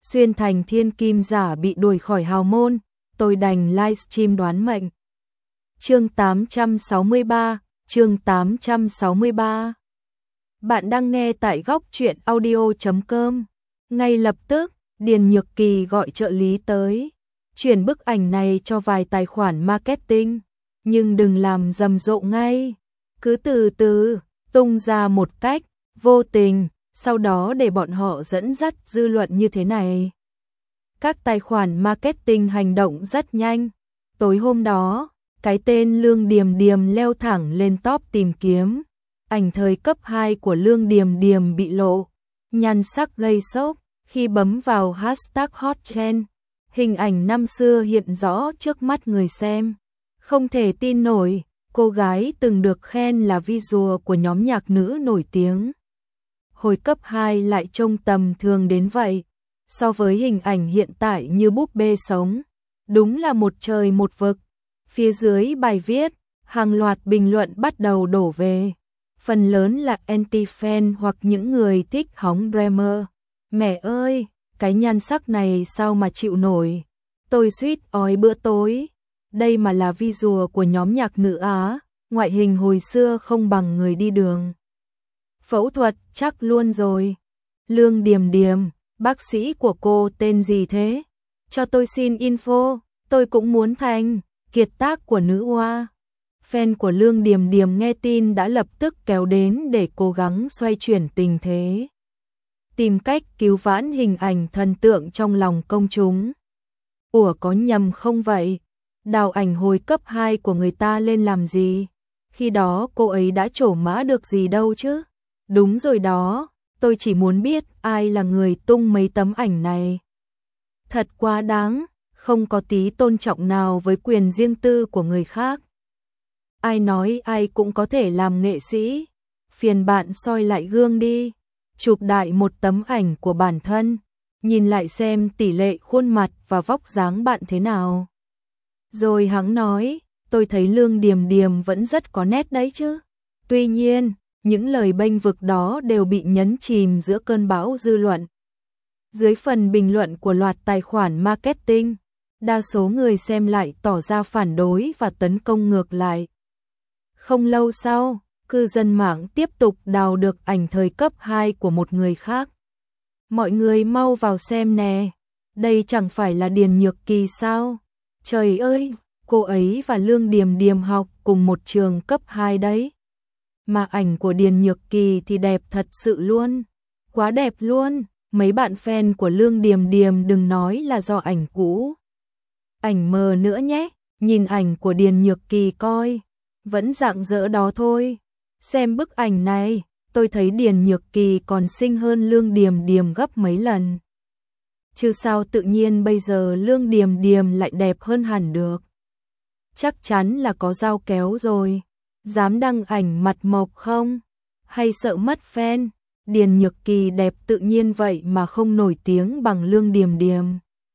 xuyên thành thiên kim giả bị đuổi khỏi hào môn, tôi đành livestream đoán mệnh. Chương 863. Bạn đang nghe tại góc truyện audio.com. Ngay lập tức, Điền Nhược Kỳ gọi trợ lý tới, chuyển bức ảnh này cho vài tài khoản marketing, nhưng đừng làm rầm rộ ngay, cứ từ từ, tung ra một cách vô tình, sau đó để bọn họ dẫn dắt dư luận như thế này. Các tài khoản marketing hành động rất nhanh. Tối hôm đó, cái tên Lương Điềm Điềm leo thẳng lên top tìm kiếm. Ảnh thời cấp 2 của Lương Điềm Điềm bị lộ, nhan sắc gây sốc. Khi bấm vào hashtag hot trend, hình ảnh năm xưa hiện rõ trước mắt người xem. Không thể tin nổi, cô gái từng được khen là visual của nhóm nhạc nữ nổi tiếng. Hồi cấp 2 lại trông tầm thường đến vậy, so với hình ảnh hiện tại như búp bê sống. Đúng là một trời một vực. Phía dưới bài viết, hàng loạt bình luận bắt đầu đổ về. Phần lớn là anti-fan hoặc những người thích hóng drama. Mẹ ơi, cái nhan sắc này sao mà chịu nổi. Tôi suýt ói bữa tối. Đây mà là visual của nhóm nhạc nữ Á, ngoại hình hồi xưa không bằng người đi đường. Phẫu thuật chắc luôn rồi. Lương Điềm Điềm, bác sĩ của cô tên gì thế? Cho tôi xin info, tôi cũng muốn thành kiệt tác của nữ hoa. Fan của Lương Điềm Điềm nghe tin đã lập tức kéo đến để cố gắng xoay chuyển tình thế, tìm cách cứu vãn hình ảnh thần tượng trong lòng công chúng. Ủa có nhầm không vậy? Đào ảnh hồi cấp 2 của người ta lên làm gì? Khi đó cô ấy đã trổ mã được gì đâu chứ? Đúng rồi đó, tôi chỉ muốn biết ai là người tung mấy tấm ảnh này. Thật quá đáng, không có tí tôn trọng nào với quyền riêng tư của người khác. Ai nói ai cũng có thể làm nghệ sĩ? Phiền bạn soi lại gương đi, chụp đại một tấm ảnh của bản thân, nhìn lại xem tỷ lệ khuôn mặt và vóc dáng bạn thế nào. Rồi hắn nói, tôi thấy Lương Điềm Điềm vẫn rất có nét đấy chứ. Tuy nhiên, những lời bênh vực đó đều bị nhấn chìm giữa cơn bão dư luận. Dưới phần bình luận của loạt tài khoản marketing, đa số người xem lại tỏ ra phản đối và tấn công ngược lại. Không lâu sau, cư dân mạng tiếp tục đào được ảnh thời cấp 2 của một người khác. Mọi người mau vào xem nè, đây chẳng phải là Điền Nhược Kỳ sao? Trời ơi, cô ấy và Lương Điềm Điềm học cùng một trường cấp 2 đấy. Mà ảnh của Điền Nhược Kỳ thì đẹp thật sự luôn, quá đẹp luôn. Mấy bạn fan của Lương Điềm Điềm đừng nói là do ảnh cũ, ảnh mờ nữa nhé. Nhìn ảnh của Điền Nhược Kỳ coi, vẫn rạng rỡ đó thôi. Xem bức ảnh này, tôi thấy Điền Nhược Kỳ còn xinh hơn Lương Điềm Điềm gấp mấy lần. Chứ sao tự nhiên bây giờ Lương Điềm Điềm lại đẹp hơn hẳn được. Chắc chắn là có dao kéo rồi. Dám đăng ảnh mặt mộc không? Hay sợ mất fan? Điền Nhược Kỳ đẹp tự nhiên vậy mà không nổi tiếng bằng Lương Điềm Điềm.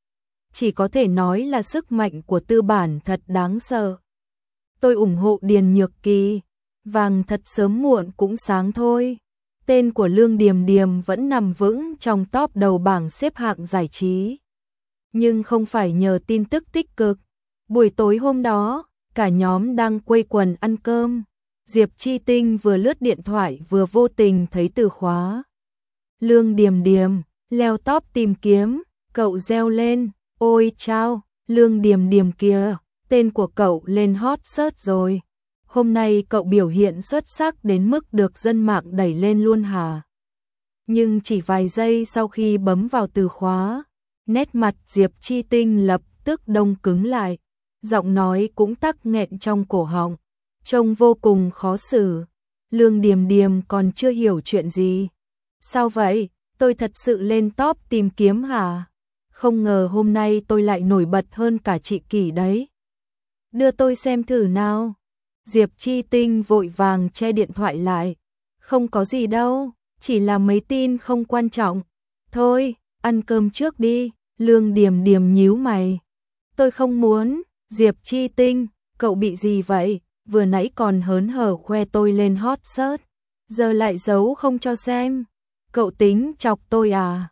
Chỉ có thể nói là sức mạnh của tư bản thật đáng sợ. Tôi ủng hộ Điền Nhược Kỳ, vàng thật sớm muộn cũng sáng thôi. Tên của Lương Điềm Điềm vẫn nằm vững trong top đầu bảng xếp hạng giải trí. Nhưng không phải nhờ tin tức tích cực. Buổi tối hôm đó, cả nhóm đang quây quần ăn cơm. Diệp Chi Tinh vừa lướt điện thoại vừa vô tình thấy từ khóa Lương Điềm Điềm leo top tìm kiếm. Cậu reo lên, ôi chao, Lương Điềm Điềm kìa, tên của cậu lên hot search rồi. Hôm nay cậu biểu hiện xuất sắc đến mức được dân mạng đẩy lên luôn hả? Nhưng chỉ vài giây sau khi bấm vào từ khóa, nét mặt Diệp Chi Tinh lập tức đông cứng lại, giọng nói cũng tắc nghẹn trong cổ họng, trông vô cùng khó xử. Lương Điềm Điềm còn chưa hiểu chuyện gì. Sao vậy? Tôi thật sự lên top tìm kiếm hả? Không ngờ hôm nay tôi lại nổi bật hơn cả chị Kỳ đấy. Đưa tôi xem thử nào. Diệp Chi Tinh vội vàng che điện thoại lại. Không có gì đâu, chỉ là mấy tin không quan trọng. Thôi, ăn cơm trước đi. Lương Điềm Điềm nhíu mày. Tôi không muốn. Diệp Chi Tinh, cậu bị gì vậy? Vừa nãy còn hớn hở khoe tôi lên hot search, giờ lại giấu không cho xem. Cậu tính chọc tôi à?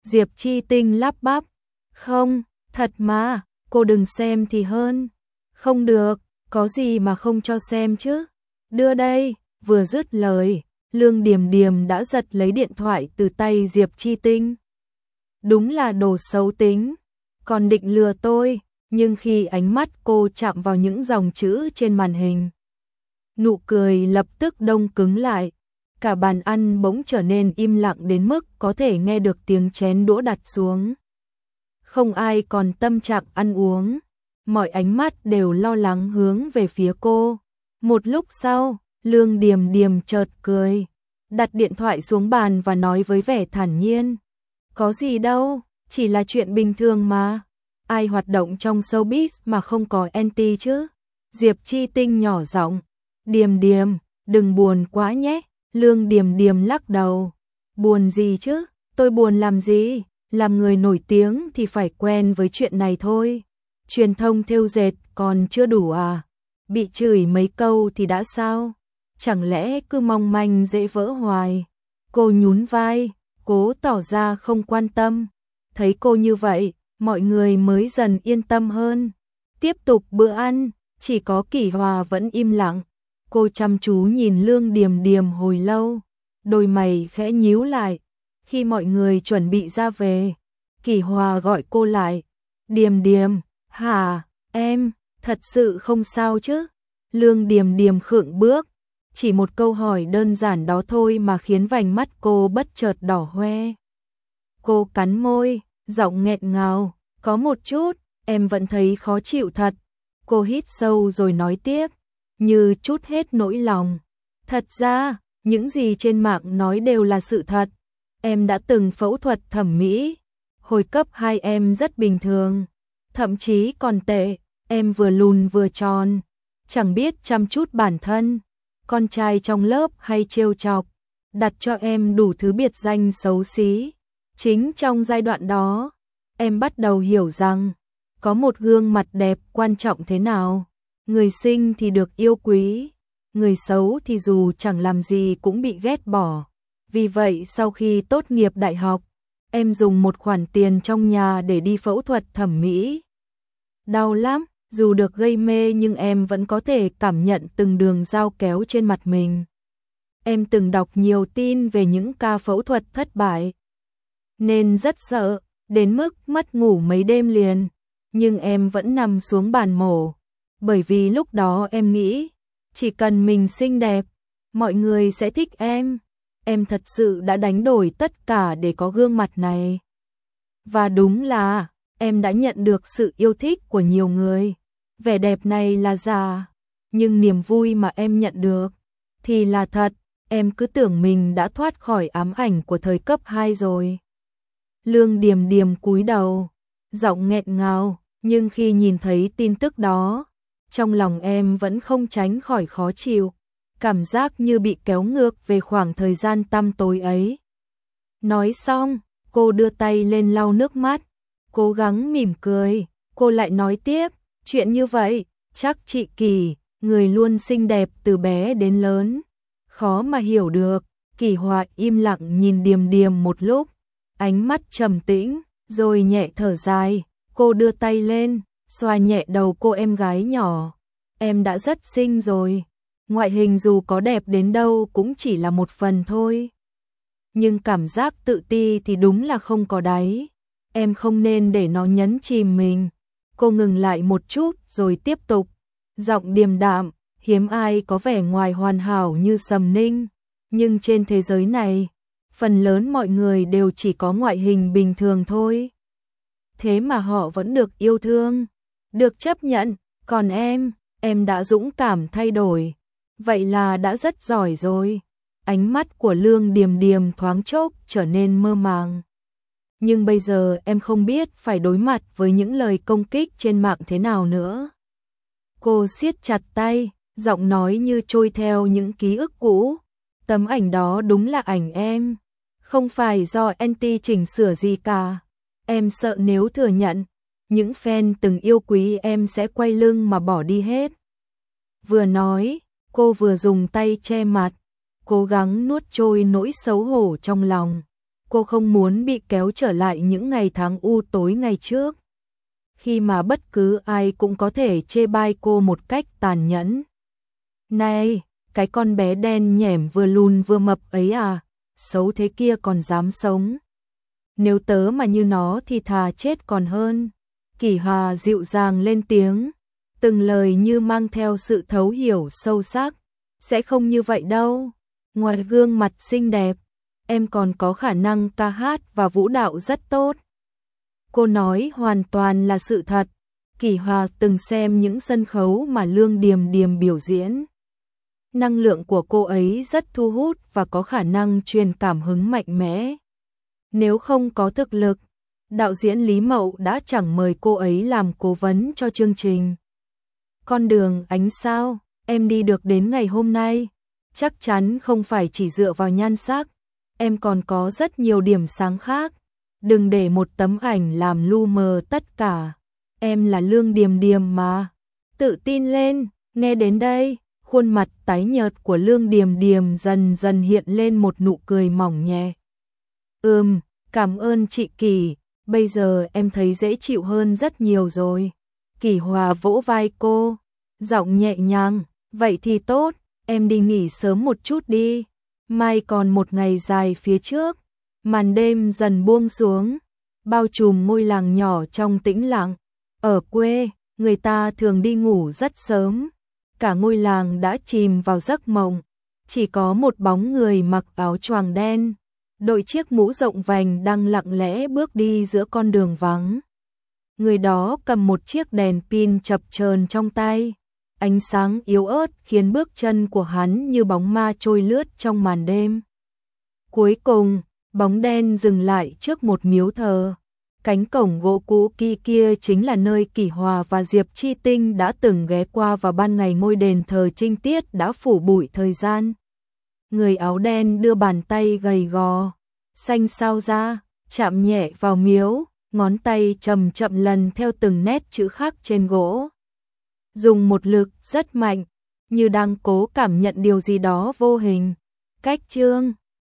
Diệp Chi Tinh lắp bắp. Không, thật mà, cô đừng xem thì hơn. Không được, có gì mà không cho xem chứ. Đưa đây, vừa dứt lời, Lương Điềm Điềm đã giật lấy điện thoại từ tay Diệp Chi Tinh. Đúng là đồ xấu tính, còn định lừa tôi, nhưng khi ánh mắt cô chạm vào những dòng chữ trên màn hình, nụ cười lập tức đông cứng lại. Cả bàn ăn bỗng trở nên im lặng đến mức có thể nghe được tiếng chén đũa đặt xuống. Không ai còn tâm trạng ăn uống, mọi ánh mắt đều lo lắng hướng về phía cô. Một lúc sau, Lương Điềm Điềm chợt cười, đặt điện thoại xuống bàn và nói với vẻ thản nhiên. Có gì đâu, chỉ là chuyện bình thường mà. Ai hoạt động trong showbiz mà không có anti chứ? Diệp Chi Tinh nhỏ giọng. Điềm Điềm, đừng buồn quá nhé. Lương Điềm Điềm lắc đầu. Buồn gì chứ? Tôi buồn làm gì? Làm người nổi tiếng thì phải quen với chuyện này thôi. Truyền thông thêu dệt còn chưa đủ à? Bị chửi mấy câu thì đã sao? Chẳng lẽ cứ mong manh dễ vỡ hoài? Cô nhún vai, cố tỏ ra không quan tâm. Thấy cô như vậy, mọi người mới dần yên tâm hơn. Tiếp tục bữa ăn, chỉ có Kỷ Hòa vẫn im lặng. Cô chăm chú nhìn Lương Điềm Điềm hồi lâu, đôi mày khẽ nhíu lại. Khi mọi người chuẩn bị ra về, Kỷ Hòa gọi cô lại. Điềm Điềm, hả, em, thật sự không sao chứ? Lương Điềm Điềm khựng bước, chỉ một câu hỏi đơn giản đó thôi mà khiến vành mắt cô bất chợt đỏ hoe. Cô cắn môi, giọng nghẹn ngào, có một chút, em vẫn thấy khó chịu thật. Cô hít sâu rồi nói tiếp, như trút hết nỗi lòng. Thật ra, những gì trên mạng nói đều là sự thật. Em đã từng phẫu thuật thẩm mỹ. Hồi cấp 2 em rất bình thường, thậm chí còn tệ, em vừa lùn vừa tròn, chẳng biết chăm chút bản thân. Con trai trong lớp hay trêu chọc, đặt cho em đủ thứ biệt danh xấu xí. Chính trong giai đoạn đó, em bắt đầu hiểu rằng, có một gương mặt đẹp quan trọng thế nào. Người xinh thì được yêu quý, người xấu thì dù chẳng làm gì cũng bị ghét bỏ. Vì vậy sau khi tốt nghiệp đại học, em dùng một khoản tiền trong nhà để đi phẫu thuật thẩm mỹ. Đau lắm, dù được gây mê nhưng em vẫn có thể cảm nhận từng đường dao kéo trên mặt mình. Em từng đọc nhiều tin về những ca phẫu thuật thất bại, nên rất sợ, đến mức mất ngủ mấy đêm liền. Nhưng em vẫn nằm xuống bàn mổ, bởi vì lúc đó em nghĩ, chỉ cần mình xinh đẹp, mọi người sẽ thích em. Em thật sự đã đánh đổi tất cả để có gương mặt này. Và đúng là, em đã nhận được sự yêu thích của nhiều người. Vẻ đẹp này là giả, nhưng niềm vui mà em nhận được thì là thật. Em cứ tưởng mình đã thoát khỏi ám ảnh của thời cấp 2 rồi. Lương Điềm Điềm cúi đầu, giọng nghẹn ngào, nhưng khi nhìn thấy tin tức đó, trong lòng em vẫn không tránh khỏi khó chịu, cảm giác như bị kéo ngược về khoảng thời gian tăm tối ấy. Nói xong, cô đưa tay lên lau nước mắt, cố gắng mỉm cười, cô lại nói tiếp, chuyện như vậy, chắc chị Kỳ, người luôn xinh đẹp từ bé đến lớn, khó mà hiểu được. Kỷ Hòa im lặng nhìn Điềm Điềm một lúc, ánh mắt trầm tĩnh, rồi nhẹ thở dài, cô đưa tay lên, xoa nhẹ đầu cô em gái nhỏ. Em đã rất xinh rồi, ngoại hình dù có đẹp đến đâu cũng chỉ là một phần thôi. Nhưng cảm giác tự ti thì đúng là không có đáy, em không nên để nó nhấn chìm mình. Cô ngừng lại một chút rồi tiếp tục, giọng điềm đạm, hiếm ai có vẻ ngoài hoàn hảo như Sầm Ninh, nhưng trên thế giới này, phần lớn mọi người đều chỉ có ngoại hình bình thường thôi. Thế mà họ vẫn được yêu thương, được chấp nhận, còn em đã dũng cảm thay đổi, vậy là đã rất giỏi rồi. Ánh mắt của Lương Điềm Điềm thoáng chốc trở nên mơ màng. Nhưng bây giờ em không biết phải đối mặt với những lời công kích trên mạng thế nào nữa. Cô siết chặt tay, giọng nói như trôi theo những ký ức cũ. Tấm ảnh đó đúng là ảnh em, không phải do anti chỉnh sửa gì cả. Em sợ nếu thừa nhận, những fan từng yêu quý em sẽ quay lưng mà bỏ đi hết. Vừa nói, cô vừa dùng tay che mặt, cố gắng nuốt trôi nỗi xấu hổ trong lòng. cô không muốn bị kéo trở lại những ngày tháng u tối ngày trước, khi mà bất cứ ai cũng có thể chê bai cô một cách tàn nhẫn. Này, cái con bé đen nhẻm vừa lùn vừa mập ấy à, xấu thế kia còn dám sống. Nếu tớ mà như nó thì thà chết còn hơn. Kỷ Hòa dịu dàng lên tiếng, từng lời như mang theo sự thấu hiểu sâu sắc. Sẽ không như vậy đâu. Ngoài gương mặt xinh đẹp, em còn có khả năng ca hát và vũ đạo rất tốt. Cô nói hoàn toàn là sự thật. Kỷ Hòa từng xem những sân khấu mà Lương Điềm Điềm biểu diễn. Năng lượng của cô ấy rất thu hút và có khả năng truyền cảm hứng mạnh mẽ. Nếu không có thực lực, đạo diễn Lý Mậu đã chẳng mời cô ấy làm cố vấn cho chương trình. Con đường ánh sao em đi được đến ngày hôm nay, chắc chắn không phải chỉ dựa vào nhan sắc, em còn có rất nhiều điểm sáng khác. Đừng để một tấm ảnh làm lu mờ tất cả. Em là Lương Điềm Điềm mà. Tự tin lên. Nghe đến đây, khuôn mặt tái nhợt của Lương Điềm Điềm dần dần hiện lên một nụ cười mỏng nhẹ. Cảm ơn chị Kỷ, bây giờ em thấy dễ chịu hơn rất nhiều rồi. Kỷ Hòa vỗ vai cô, giọng nhẹ nhàng, vậy thì tốt, em đi nghỉ sớm một chút đi. Mai còn một ngày dài phía trước. Màn đêm dần buông xuống, bao trùm ngôi làng nhỏ trong tĩnh lặng. Ở quê, người ta thường đi ngủ rất sớm. Cả ngôi làng đã chìm vào giấc mộng. Chỉ có một bóng người mặc áo choàng đen, đội chiếc mũ rộng vành đang lặng lẽ bước đi giữa con đường vắng. Người đó cầm một chiếc đèn pin chập chờn trong tay. Ánh sáng yếu ớt khiến bước chân của hắn như bóng ma trôi lướt trong màn đêm. Cuối cùng, bóng đen dừng lại trước một miếu thờ. Cánh cổng gỗ cũ kia chính là nơi Kỷ Hòa và Diệp Chi Tinh đã từng ghé qua vào ban ngày ngôi đền thờ trinh tiết đã phủ bụi thời gian. Người áo đen đưa bàn tay gầy gò, xanh xao ra, chạm nhẹ vào miếu, ngón tay chậm chậm lần theo từng nét chữ khắc trên gỗ. Dùng một lực rất mạnh, như đang cố cảm nhận điều gì đó vô hình. Cách chương